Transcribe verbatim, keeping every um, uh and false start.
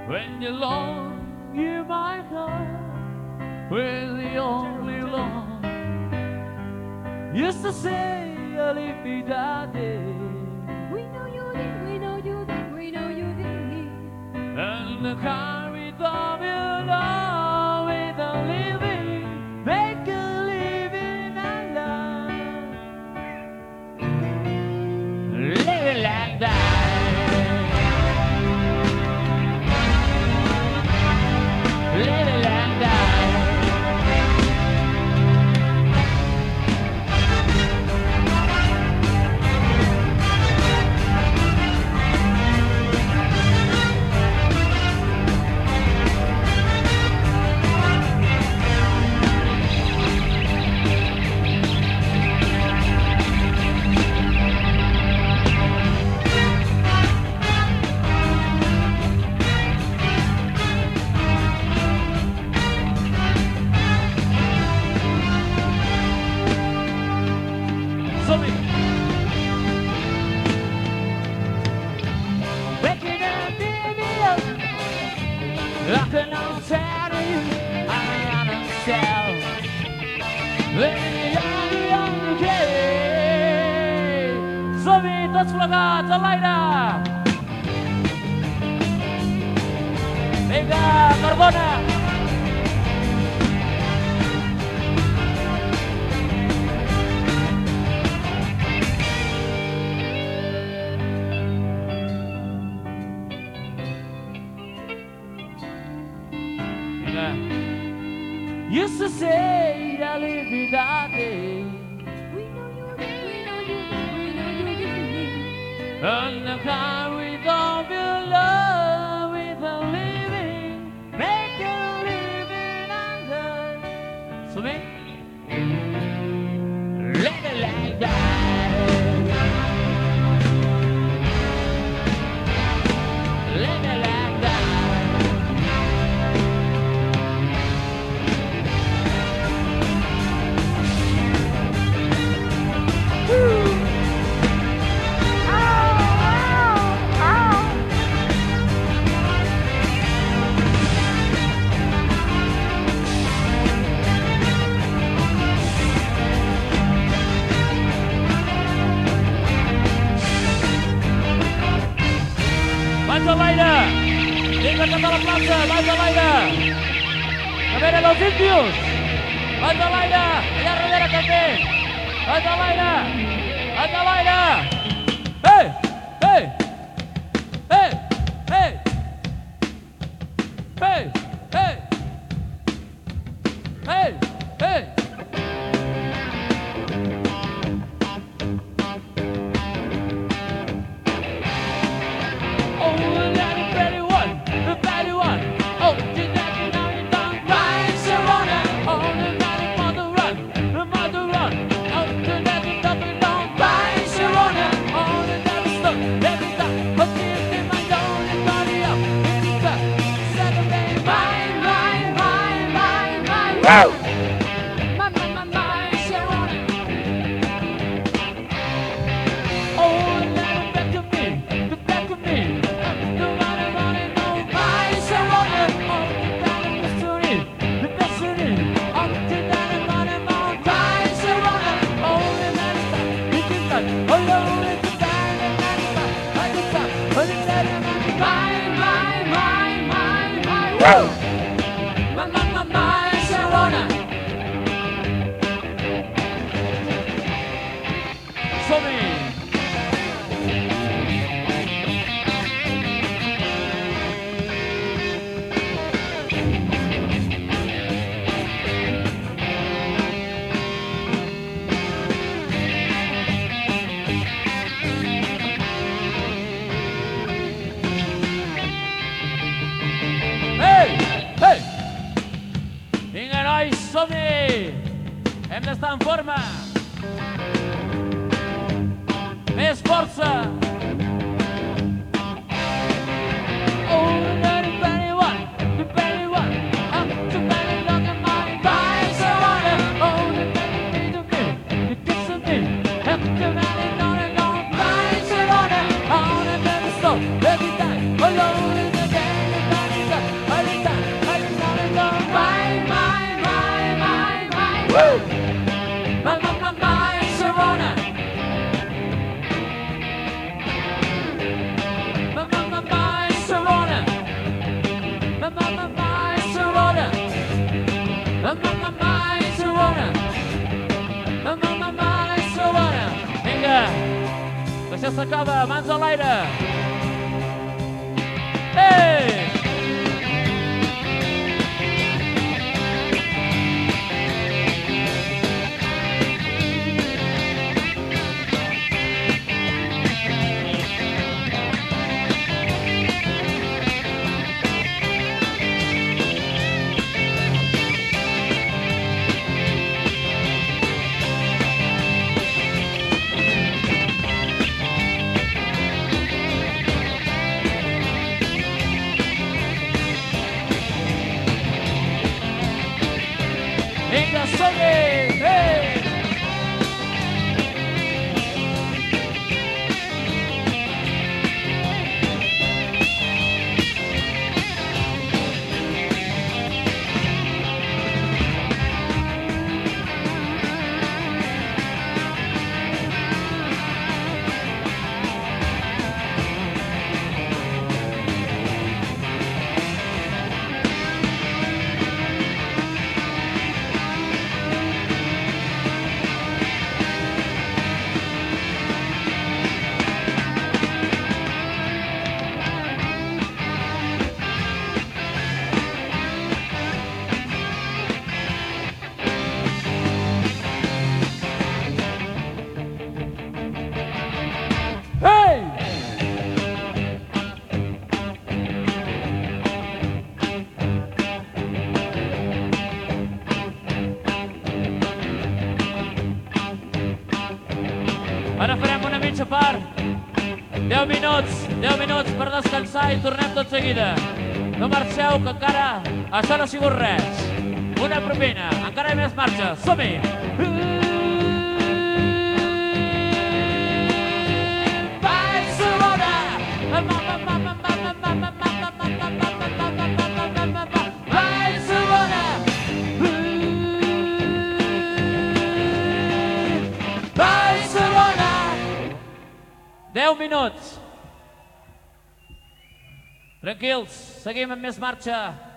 When you're alone, you my heart, we're the only one. Used to say, I'll leave me that day. We know you did, we know you did, we know you did. And the car we thought we'll know without living, make a living and love. Living like that. Living like that. Tots plegats, a l'aire! Vinga, Carbona! Vinga. Used to say I'll live without day. And the kind we don't feel love without living, make a living under. So make let it like that. Let it like that. Woo! Mans a l'aire! Vinga, tota la plaça, mans a l'aire! A veure, dels índios! Mans a l'aire! Allà darrere també! Mans a l'aire! Mans a l'aire! Ei! Ei! Ei! Ei! Ei! Ei! Ei! Ei! Wow! My, my, my, my, Sharona. Oh, now back to me, back to me. Nobody wanna know my Sharona. Oh, that mystery, the destiny. Oh, that money, my Sharona. Oh, and that's that, it is that. Oh, no, it's that, and that's that. I just that, but it's that, my, my, my, my, my. Wow! My, my, my, my. Som-hi! Ei! Ei! Vinga, nois, som-hi! Hem d'estar en forma! Més força! Oh, the very one, the very one, up to very long and my eyes are on it. Oh, the very to me, the kiss of me, up to very long and long, eyes are on it. On the very slow, every time, alone in the day, Mamma Barcelona, Mamma Barcelona, Mamma Barcelona. Vinga, això s'acaba, mans a l'aire. Ei! Vinga, som-hi! Hey! Hey! Ara farem una mitja part. deu minuts, deu minuts per descansar i tornem tot seguida. No marxeu, que encara això no ha sigut res. Una propina, encara hi ha més marxa. Som-hi! deu minuts. Tranquils, seguim amb més marxa.